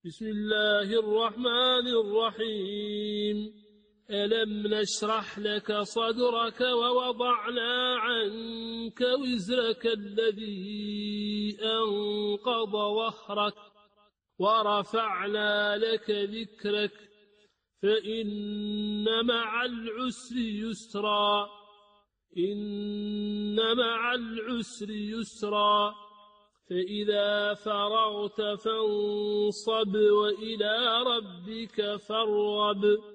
بسم الله الرحمن الرحيم. ألم نشرح لك صدرك ووضعنا عنك وزرك الذي أنقض ظهرك ورفعنا لك ذكرك فإن مع العسر يسرا إن مع العسر يسرا فإذا فرغت فانصب وإلى ربك فارغب.